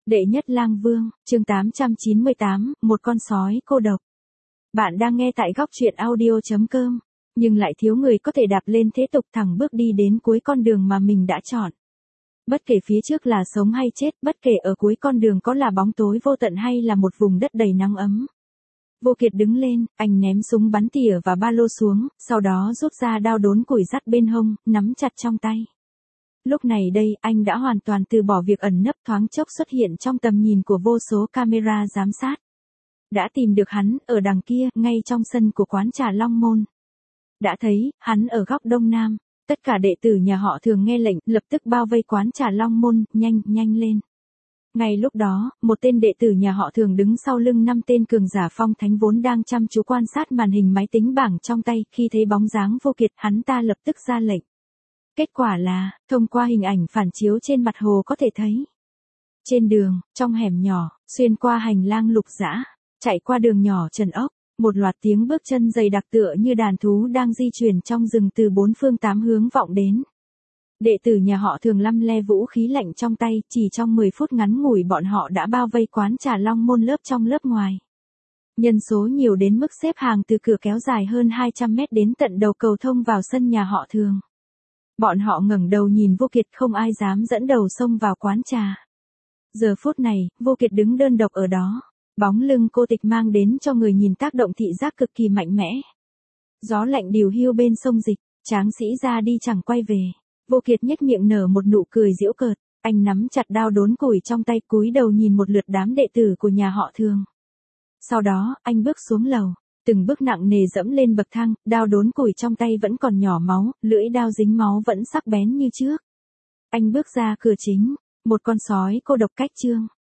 Đệ nhất lang vương, chương 898, một con sói cô độc. Bạn đang nghe tại góc truyện audio.com, nhưng lại thiếu người có thể đạp lên thế tục thẳng bước đi đến cuối con đường mà mình đã chọn. Bất kể phía trước là sống hay chết, bất kể ở cuối con đường có là bóng tối vô tận hay là một vùng đất đầy nắng ấm. Vô Kiệt đứng lên, anh ném súng bắn tỉa và ba lô xuống, sau đó rút ra đao đốn củi dắt bên hông, nắm chặt trong tay. Lúc này đây, anh đã hoàn toàn từ bỏ việc ẩn nấp, thoáng chốc xuất hiện trong tầm nhìn của vô số camera giám sát. Đã tìm được hắn, ở đằng kia, ngay trong sân của quán trà Long Môn. Đã thấy, hắn ở góc đông nam. Tất cả đệ tử nhà họ Thường nghe lệnh, lập tức bao vây quán trà Long Môn, nhanh lên. Ngay lúc đó, một tên đệ tử nhà họ Thường đứng sau lưng 5 tên cường giả phong thánh vốn đang chăm chú quan sát màn hình máy tính bảng trong tay, khi thấy bóng dáng Vô Kiệt, hắn ta lập tức ra lệnh. Kết quả là, thông qua hình ảnh phản chiếu trên mặt hồ có thể thấy. Trên đường, trong hẻm nhỏ, xuyên qua hành lang lục dã, chạy qua đường nhỏ trần ốc, một loạt tiếng bước chân dày đặc tựa như đàn thú đang di chuyển trong rừng từ 4 phương 8 hướng vọng đến. Đệ tử nhà họ Thường lăm le vũ khí lạnh trong tay, chỉ trong 10 phút ngắn ngủi bọn họ đã bao vây quán trà Long Môn lớp trong lớp ngoài. Nhân số nhiều đến mức xếp hàng từ cửa kéo dài hơn 200 mét đến tận đầu cầu thông vào sân nhà họ Thường. Bọn họ ngẩng đầu nhìn Vô Kiệt, không ai dám dẫn đầu xông vào quán trà. Giờ phút này, Vô Kiệt đứng đơn độc ở đó. Bóng lưng cô tịch mang đến cho người nhìn tác động thị giác cực kỳ mạnh mẽ. Gió lạnh điều hiu bên sông Dịch, tráng sĩ ra đi chẳng quay về. Vô Kiệt nhếch miệng nở một nụ cười giễu cợt, anh nắm chặt đao đốn củi trong tay, cúi đầu nhìn một lượt đám đệ tử của nhà họ Thường. Sau đó, anh bước xuống lầu, từng bước nặng nề dẫm lên bậc thang, đao đốn củi trong tay vẫn còn nhỏ máu, lưỡi đao dính máu vẫn sắc bén như trước. Anh bước ra cửa chính, một con sói cô độc cách chương.